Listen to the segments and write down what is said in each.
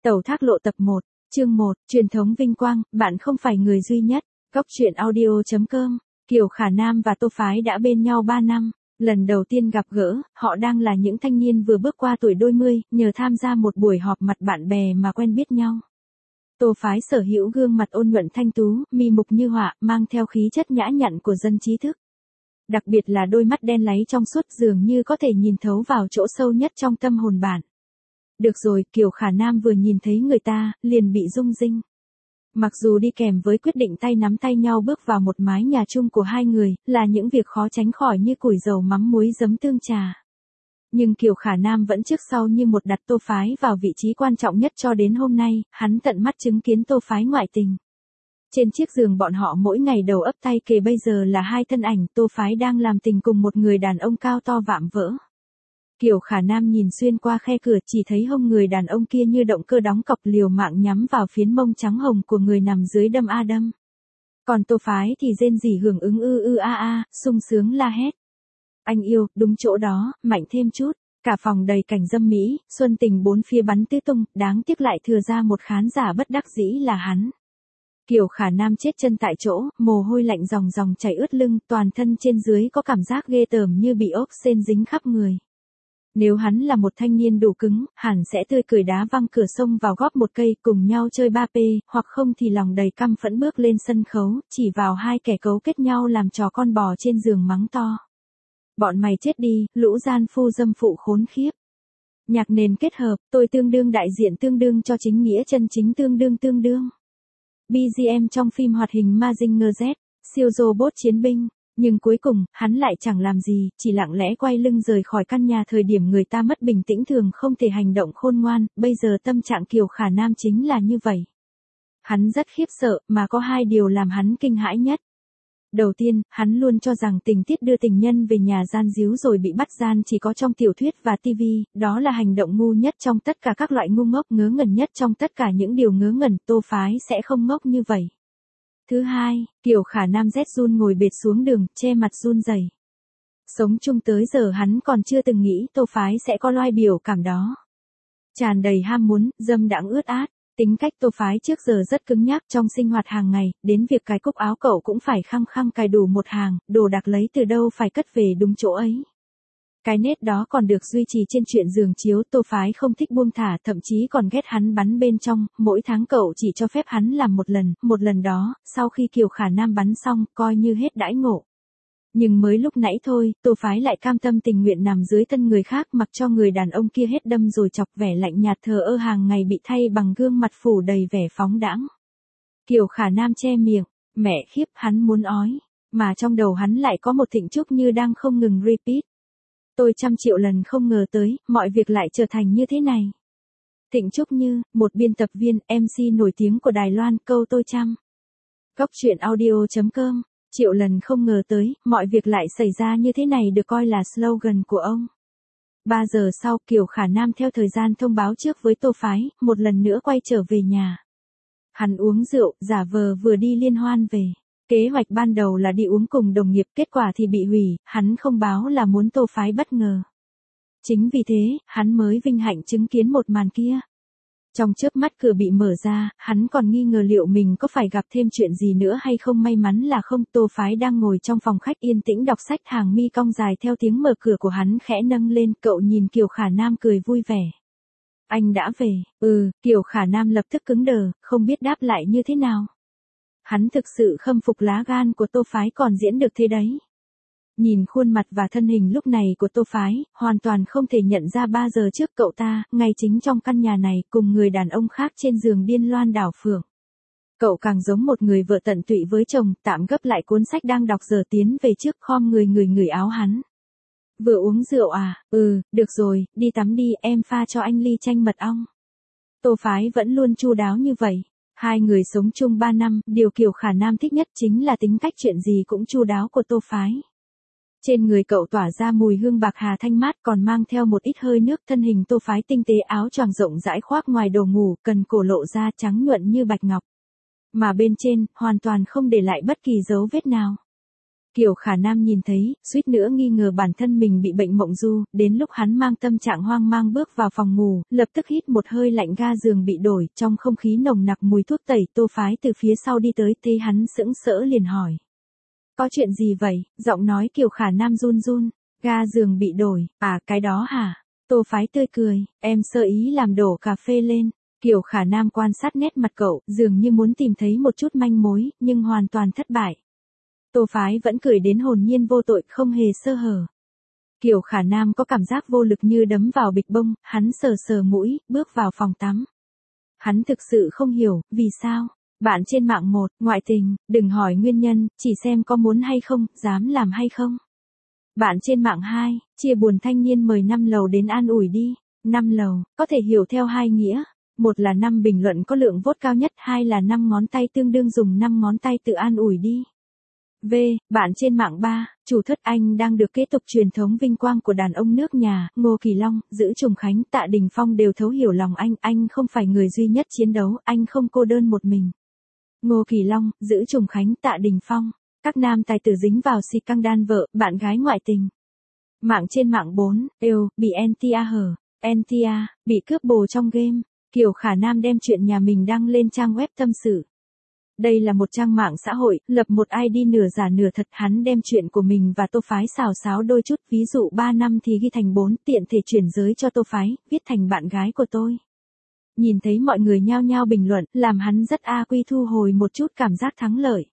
Tẩu thác lộ tập 1, chương 1, truyền thống vinh quang, bạn không phải người duy nhất. Góc truyện audio.com, Kiều Khả Nam và Tô Phái đã bên nhau 3 năm. Lần đầu tiên gặp gỡ, họ đang là những thanh niên vừa bước qua tuổi đôi mươi, nhờ tham gia một buổi họp mặt bạn bè mà quen biết nhau. Tô Phái sở hữu gương mặt ôn nhuận thanh tú, mi mục như họa, mang theo khí chất nhã nhặn của dân trí thức. Đặc biệt là đôi mắt đen láy trong suốt dường như có thể nhìn thấu vào chỗ sâu nhất trong tâm hồn bạn. Được rồi, Kiều Khả Nam vừa nhìn thấy người ta, liền bị rung rinh. Mặc dù đi kèm với quyết định tay nắm tay nhau bước vào một mái nhà chung của hai người, là những việc khó tránh khỏi như củi dầu mắm muối giấm tương trà. Nhưng Kiều Khả Nam vẫn trước sau như một đặt Tô Phái vào vị trí quan trọng nhất cho đến hôm nay, hắn tận mắt chứng kiến Tô Phái ngoại tình. Trên chiếc giường bọn họ mỗi ngày đầu ấp tay kề bây giờ là hai thân ảnh, Tô Phái đang làm tình cùng một người đàn ông cao to vạm vỡ. Kiều Khả Nam nhìn xuyên qua khe cửa chỉ thấy hông người đàn ông kia như động cơ đóng cọc liều mạng nhắm vào phiến mông trắng hồng của người nằm dưới đâm a đâm. Còn Tô Phái thì rên rỉ hưởng ứng sung sướng la hét. Anh yêu, đúng chỗ đó, mạnh thêm chút. Cả phòng đầy cảnh dâm mỹ, xuân tình bốn phía bắn tứ tung, đáng tiếc lại thừa ra một khán giả bất đắc dĩ là hắn. Kiều Khả Nam chết chân tại chỗ, mồ hôi lạnh ròng ròng chảy ướt lưng, toàn thân trên dưới có cảm giác ghê tởm như bị ốp sên dính khắp người. Nếu hắn là một thanh niên đủ cứng, hẳn sẽ tươi cười đá văng cửa sông vào góp một cây cùng nhau chơi 3P, hoặc không thì lòng đầy căm phẫn bước lên sân khấu, chỉ vào hai kẻ cấu kết nhau làm trò con bò trên giường mắng to. Bọn mày chết đi, lũ gian phu dâm phụ khốn khiếp. Nhạc nền kết hợp, tôi tương đương đại diện tương đương cho chính nghĩa chân chính tương đương. BGM trong phim hoạt hình Mazinger Z, siêu robot chiến binh. Nhưng cuối cùng, hắn lại chẳng làm gì, chỉ lặng lẽ quay lưng rời khỏi căn nhà thời điểm người ta mất bình tĩnh thường không thể hành động khôn ngoan, bây giờ tâm trạng Kiều Khả Nam chính là như vậy. Hắn rất khiếp sợ, mà có hai điều làm hắn kinh hãi nhất. Đầu tiên, hắn luôn cho rằng tình tiết đưa tình nhân về nhà gian díu rồi bị bắt gian chỉ có trong tiểu thuyết và TV, đó là hành động ngu nhất trong tất cả các loại ngu ngốc, ngớ ngẩn nhất trong tất cả những điều ngớ ngẩn, Tô Phái sẽ không ngốc như vậy. Thứ hai, Kiều Khả Nam rét run ngồi bệt xuống đường, che mặt run rẩy. Sống chung tới giờ hắn còn chưa từng nghĩ Tô Phái sẽ có loại biểu cảm đó. Tràn đầy ham muốn, dâm đãng ướt át. Tính cách Tô Phái trước giờ rất cứng nhắc trong sinh hoạt hàng ngày, đến việc cài cúc áo cậu cũng phải khăng khăng cài đủ một hàng, đồ đặc lấy từ đâu phải cất về đúng chỗ ấy. Cái nết đó còn được duy trì trên chuyện giường chiếu, Tô Phái không thích buông thả, thậm chí còn ghét hắn bắn bên trong, mỗi tháng cậu chỉ cho phép hắn làm một lần đó, sau khi Kiều Khả Nam bắn xong, coi như hết đãi ngộ. Nhưng mới lúc nãy thôi, Tô Phái lại cam tâm tình nguyện nằm dưới thân người khác mặc cho người đàn ông kia hết đâm rồi chọc vẻ lạnh nhạt thờ ơ hàng ngày bị thay bằng gương mặt phủ đầy vẻ phóng đãng. Kiều Khả Nam che miệng, mẹ khiếp hắn muốn ói, mà trong đầu hắn lại có một Thịnh Trúc Như đang không ngừng repeat. Tôi 100.000.000 lần không ngờ tới, mọi việc lại trở thành như thế này. Thịnh Trúc Như, một biên tập viên, MC nổi tiếng của Đài Loan, câu tôi chăm. Góc truyện audio.com, 1.000.000 lần không ngờ tới, mọi việc lại xảy ra như thế này được coi là slogan của ông. 3 giờ sau, Kiều Khả Nam theo thời gian thông báo trước với Tô Phái, một lần nữa quay trở về nhà. Hắn uống rượu, giả vờ vừa đi liên hoan về. Kế hoạch ban đầu là đi uống cùng đồng nghiệp, kết quả thì bị hủy, hắn không báo là muốn Tô Phái bất ngờ. Chính vì thế, hắn mới vinh hạnh chứng kiến một màn kia. Trong chớp mắt cửa bị mở ra, hắn còn nghi ngờ liệu mình có phải gặp thêm chuyện gì nữa hay không, may mắn là không. Tô Phái đang ngồi trong phòng khách yên tĩnh đọc sách, hàng mi cong dài theo tiếng mở cửa của hắn khẽ nâng lên, cậu nhìn Kiều Khả Nam cười vui vẻ. Anh đã về, Kiều Khả Nam lập tức cứng đờ, không biết đáp lại như thế nào. Hắn thực sự khâm phục lá gan của Tô Phái còn diễn được thế đấy. Nhìn khuôn mặt và thân hình lúc này của Tô Phái, hoàn toàn không thể nhận ra 3 giờ trước cậu ta, ngay chính trong căn nhà này, cùng người đàn ông khác trên giường điên loan đảo phượng. Cậu càng giống một người vợ tận tụy với chồng, tạm gấp lại cuốn sách đang đọc giờ tiến về trước khom người áo hắn. Vừa uống rượu à, được rồi, đi tắm đi, em pha cho anh ly chanh mật ong. Tô Phái vẫn luôn chu đáo như vậy. Hai người sống chung 3 năm, điều Kiều Khả Nam thích nhất chính là tính cách chuyện gì cũng chu đáo của Tô Phái. Trên người cậu tỏa ra mùi hương bạc hà thanh mát, còn mang theo một ít hơi nước, thân hình Tô Phái tinh tế, áo choàng rộng rãi khoác ngoài đồ ngủ, cần cổ lộ ra trắng nhuận như bạch ngọc. Mà bên trên, hoàn toàn không để lại bất kỳ dấu vết nào. Kiều Khả Nam nhìn thấy, suýt nữa nghi ngờ bản thân mình bị bệnh mộng du, đến lúc hắn mang tâm trạng hoang mang bước vào phòng ngủ, lập tức hít một hơi lạnh ga giường bị đổi, trong không khí nồng nặc mùi thuốc tẩy. Tô Phái từ phía sau đi tới, thấy hắn sững sỡ liền hỏi. Có chuyện gì vậy? Giọng nói Kiều Khả Nam run run. Ga giường bị đổi, à cái đó hả? Tô Phái tươi cười, em sơ ý làm đổ cà phê lên. Kiều Khả Nam quan sát nét mặt cậu, dường như muốn tìm thấy một chút manh mối, nhưng hoàn toàn thất bại. Tô Phái vẫn cười đến hồn nhiên vô tội, không hề sơ hở. Kiều Khả Nam có cảm giác vô lực như đấm vào bịch bông, hắn sờ sờ mũi, bước vào phòng tắm. Hắn thực sự không hiểu, vì sao? Bạn trên mạng 1, ngoại tình, đừng hỏi nguyên nhân, chỉ xem có muốn hay không, dám làm hay không. Bạn trên mạng 2, chia buồn thanh niên mời 5 lầu đến an ủi đi. 5 lầu, có thể hiểu theo hai nghĩa. Một là 5 bình luận có lượng vote cao nhất, hai là 5 ngón tay tương đương dùng 5 ngón tay tự an ủi đi. V, bạn trên mạng 3, chủ thất anh đang được kế tục truyền thống vinh quang của đàn ông nước nhà, Ngô Kỳ Long, Dữ Trùng Khánh, Tạ Đình Phong đều thấu hiểu lòng anh không phải người duy nhất chiến đấu, anh không cô đơn một mình. Ngô Kỳ Long, Dữ Trùng Khánh, Tạ Đình Phong, các nam tài tử dính vào scandal vợ, bạn gái ngoại tình. Mạng trên mạng 4, bị NTA hở, NTA, bị cướp bồ trong game, Kiều Khả Nam đem chuyện nhà mình đăng lên trang web tâm sự. Đây là một trang mạng xã hội, lập một ID nửa giả nửa thật, hắn đem chuyện của mình và Tô Phái xào xáo đôi chút, ví dụ 3 năm thì ghi thành 4, tiện thể chuyển giới cho Tô Phái, viết thành bạn gái của tôi. Nhìn thấy mọi người nhao nhao bình luận, làm hắn rất quy thu hồi một chút cảm giác thắng lợi.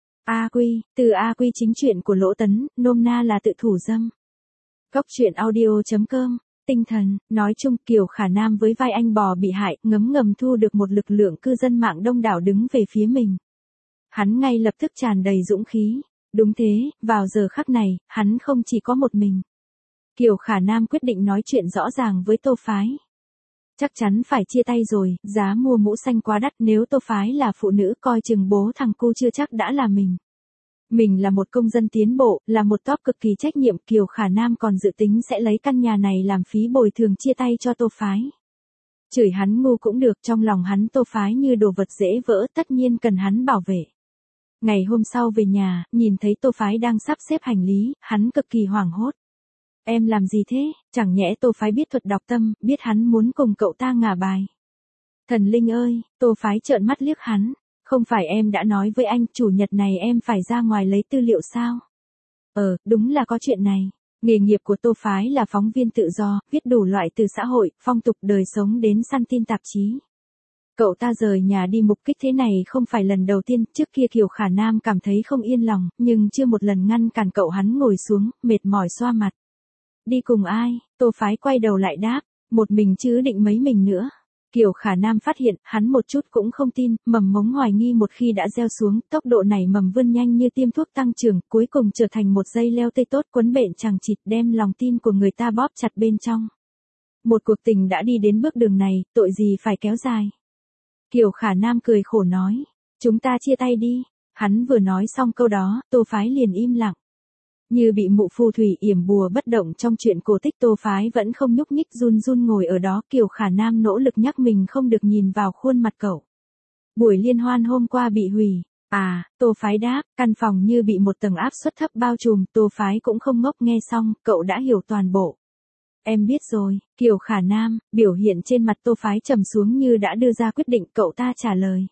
Quy, từ quy chính chuyện của Lỗ Tấn, nôm na là tự thủ dâm. Góc truyện audio.com, tinh thần, nói chung Kiều Khả Nam với vai anh bò bị hại, ngấm ngầm thu được một lực lượng cư dân mạng đông đảo đứng về phía mình. Hắn ngay lập tức tràn đầy dũng khí. Đúng thế, vào giờ khắc này, hắn không chỉ có một mình. Kiều Khả Nam quyết định nói chuyện rõ ràng với Tô Phái. Chắc chắn phải chia tay rồi, giá mua mũ xanh quá đắt, nếu Tô Phái là phụ nữ coi chừng bố thằng cu chưa chắc đã là mình. Mình là một công dân tiến bộ, là một top cực kỳ trách nhiệm, Kiều Khả Nam còn dự tính sẽ lấy căn nhà này làm phí bồi thường chia tay cho Tô Phái. Chửi hắn ngu cũng được, trong lòng hắn Tô Phái như đồ vật dễ vỡ, tất nhiên cần hắn bảo vệ. Ngày hôm sau về nhà, nhìn thấy Tô Phái đang sắp xếp hành lý, hắn cực kỳ hoảng hốt. Em làm gì thế? Chẳng nhẽ Tô Phái biết thuật đọc tâm, biết hắn muốn cùng cậu ta ngả bài. Thần linh ơi, Tô Phái trợn mắt liếc hắn. Không phải em đã nói với anh, chủ nhật này em phải ra ngoài lấy tư liệu sao? Đúng là có chuyện này. Nghề nghiệp của Tô Phái là phóng viên tự do, viết đủ loại từ xã hội, phong tục đời sống đến săn tin tạp chí. Cậu ta rời nhà đi mục kích thế này không phải lần đầu tiên, trước kia Kiều Khả Nam cảm thấy không yên lòng, nhưng chưa một lần ngăn cản cậu. Hắn ngồi xuống, mệt mỏi xoa mặt. Đi cùng ai? Tô Phái quay đầu lại đáp, một mình chứ định mấy mình nữa. Kiều Khả Nam phát hiện, hắn một chút cũng không tin, mầm mống hoài nghi một khi đã gieo xuống, tốc độ nảy mầm vươn nhanh như tiêm thuốc tăng trưởng, cuối cùng trở thành một dây leo tây tốt quấn bện chằng chịt, đem lòng tin của người ta bóp chặt bên trong. Một cuộc tình đã đi đến bước đường này, tội gì phải kéo dài. Kiều Khả Nam cười khổ nói, chúng ta chia tay đi. Hắn vừa nói xong câu đó, Tô Phái liền im lặng. Như bị mụ phù thủy yểm bùa bất động trong chuyện cổ tích, Tô Phái vẫn không nhúc nhích, run run ngồi ở đó. Kiều Khả Nam nỗ lực nhắc mình không được nhìn vào khuôn mặt cậu. Buổi liên hoan hôm qua bị hủy. Tô Phái đáp, căn phòng như bị một tầng áp suất thấp bao trùm. Tô Phái cũng không ngốc, nghe xong, cậu đã hiểu toàn bộ. Em biết rồi, Kiều Khả Nam, biểu hiện trên mặt Tô Phái trầm xuống như đã đưa ra quyết định, cậu ta trả lời.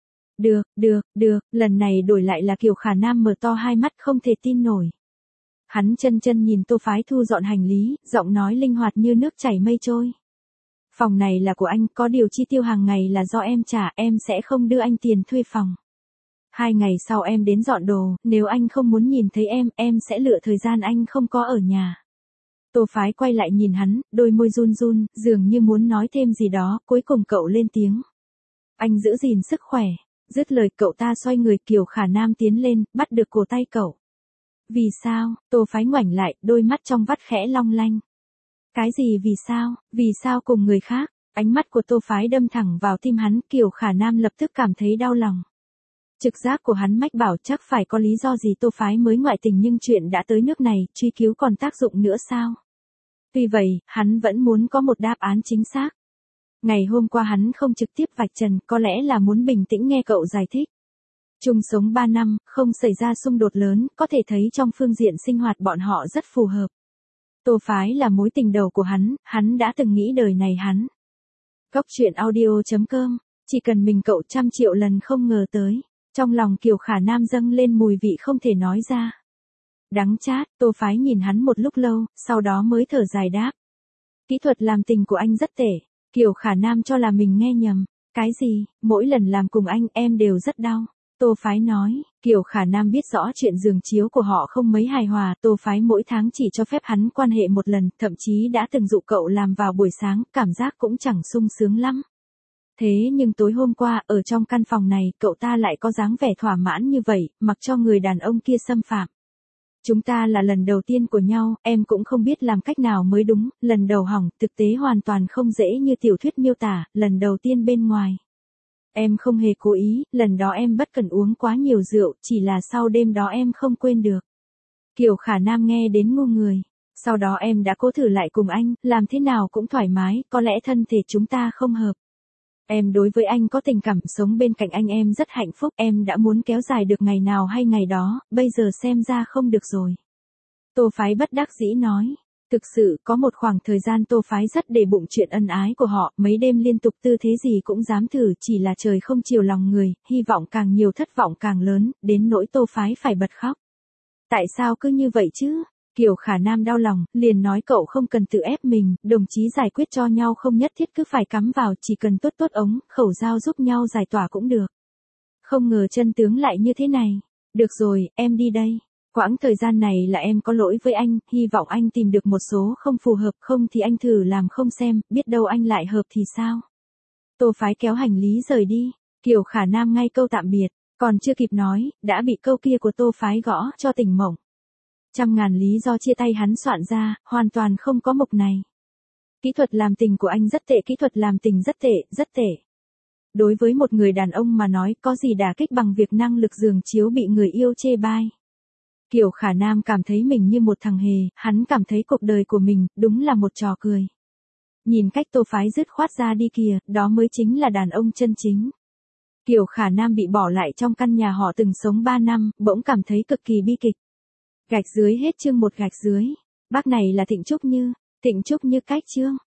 Được, lần này đổi lại là Kiều Khả Nam mở to hai mắt không thể tin nổi. Hắn chân nhìn Tô Phái thu dọn hành lý, giọng nói linh hoạt như nước chảy mây trôi. Phòng này là của anh, có điều chi tiêu hàng ngày là do em trả, em sẽ không đưa anh tiền thuê phòng. 2 ngày sau em đến dọn đồ, nếu anh không muốn nhìn thấy em sẽ lựa thời gian anh không có ở nhà. Tô Phái quay lại nhìn hắn, đôi môi run run, dường như muốn nói thêm gì đó, cuối cùng cậu lên tiếng. Anh giữ gìn sức khỏe. Dứt lời cậu ta xoay người, Kiều Khả Nam tiến lên, bắt được cổ tay cậu. Vì sao? Tô Phái ngoảnh lại, đôi mắt trong vắt khẽ long lanh. Cái gì vì sao? Vì sao cùng người khác? Ánh mắt của Tô Phái đâm thẳng vào tim hắn, Kiều Khả Nam lập tức cảm thấy đau lòng. Trực giác của hắn mách bảo chắc phải có lý do gì Tô Phái mới ngoại tình, nhưng chuyện đã tới nước này, truy cứu còn tác dụng nữa sao? Tuy vậy, hắn vẫn muốn có một đáp án chính xác. Ngày hôm qua hắn không trực tiếp vạch trần, có lẽ là muốn bình tĩnh nghe cậu giải thích. Chung sống 3 năm, không xảy ra xung đột lớn, có thể thấy trong phương diện sinh hoạt bọn họ rất phù hợp. Tô Phái là mối tình đầu của hắn đã từng nghĩ đời này hắn. Góc truyện audio.com, chỉ cần mình cậu 100 triệu lần không ngờ tới. Trong lòng Kiều Khả Nam dâng lên mùi vị không thể nói ra. Đắng chát, Tô Phái nhìn hắn một lúc lâu, sau đó mới thở dài đáp. Kỹ thuật làm tình của anh rất tệ. Kiều Khả Nam cho là mình nghe nhầm. Cái gì, mỗi lần làm cùng anh em đều rất đau. Tô Phái nói, Kiều Khả Nam biết rõ chuyện giường chiếu của họ không mấy hài hòa. Tô Phái mỗi tháng chỉ cho phép hắn quan hệ một lần, thậm chí đã từng dụ cậu làm vào buổi sáng, cảm giác cũng chẳng sung sướng lắm. Thế nhưng tối hôm qua, ở trong căn phòng này, cậu ta lại có dáng vẻ thỏa mãn như vậy, mặc cho người đàn ông kia xâm phạm. Chúng ta là lần đầu tiên của nhau, em cũng không biết làm cách nào mới đúng, lần đầu hỏng, thực tế hoàn toàn không dễ như tiểu thuyết miêu tả, lần đầu tiên bên ngoài. Em không hề cố ý, lần đó em bất cần uống quá nhiều rượu, chỉ là sau đêm đó em không quên được. Kiều Khả Nam nghe đến ngu người. Sau đó em đã cố thử lại cùng anh, làm thế nào cũng thoải mái, có lẽ thân thể chúng ta không hợp. Em đối với anh có tình cảm, sống bên cạnh anh em rất hạnh phúc, em đã muốn kéo dài được ngày nào hay ngày đó, bây giờ xem ra không được rồi. Tô Phái bất đắc dĩ nói. Thực sự, có một khoảng thời gian Tô Phái rất để bụng chuyện ân ái của họ, mấy đêm liên tục tư thế gì cũng dám thử, chỉ là trời không chiều lòng người, hy vọng càng nhiều thất vọng càng lớn, đến nỗi Tô Phái phải bật khóc. Tại sao cứ như vậy chứ? Kiều Khả Nam đau lòng, liền nói cậu không cần tự ép mình, đồng chí giải quyết cho nhau không nhất thiết cứ phải cắm vào, chỉ cần tốt tốt ống, khẩu dao giúp nhau giải tỏa cũng được. Không ngờ chân tướng lại như thế này. Được rồi, em đi đây. Quãng thời gian này là em có lỗi với anh, hy vọng anh tìm được một số không phù hợp, không thì anh thử làm không xem, biết đâu anh lại hợp thì sao. Tô Phái kéo hành lý rời đi, Kiều Khả Nam ngay câu tạm biệt, còn chưa kịp nói, đã bị câu kia của Tô Phái gõ cho tỉnh mộng. Trăm ngàn lý do chia tay hắn soạn ra, hoàn toàn không có mục này. Kỹ thuật làm tình của anh rất tệ, kỹ thuật làm tình rất tệ, rất tệ. Đối với một người đàn ông mà nói, có gì đả kích bằng việc năng lực giường chiếu bị người yêu chê bai. Kiều Khả Nam cảm thấy mình như một thằng hề, hắn cảm thấy cuộc đời của mình, đúng là một trò cười. Nhìn cách Tô Phái dứt khoát ra đi kìa, đó mới chính là đàn ông chân chính. Kiều Khả Nam bị bỏ lại trong căn nhà họ từng sống 3 năm, bỗng cảm thấy cực kỳ bi kịch. Gạch dưới hết chương 1 gạch dưới. Bác này là Thịnh Trúc Như cách chương.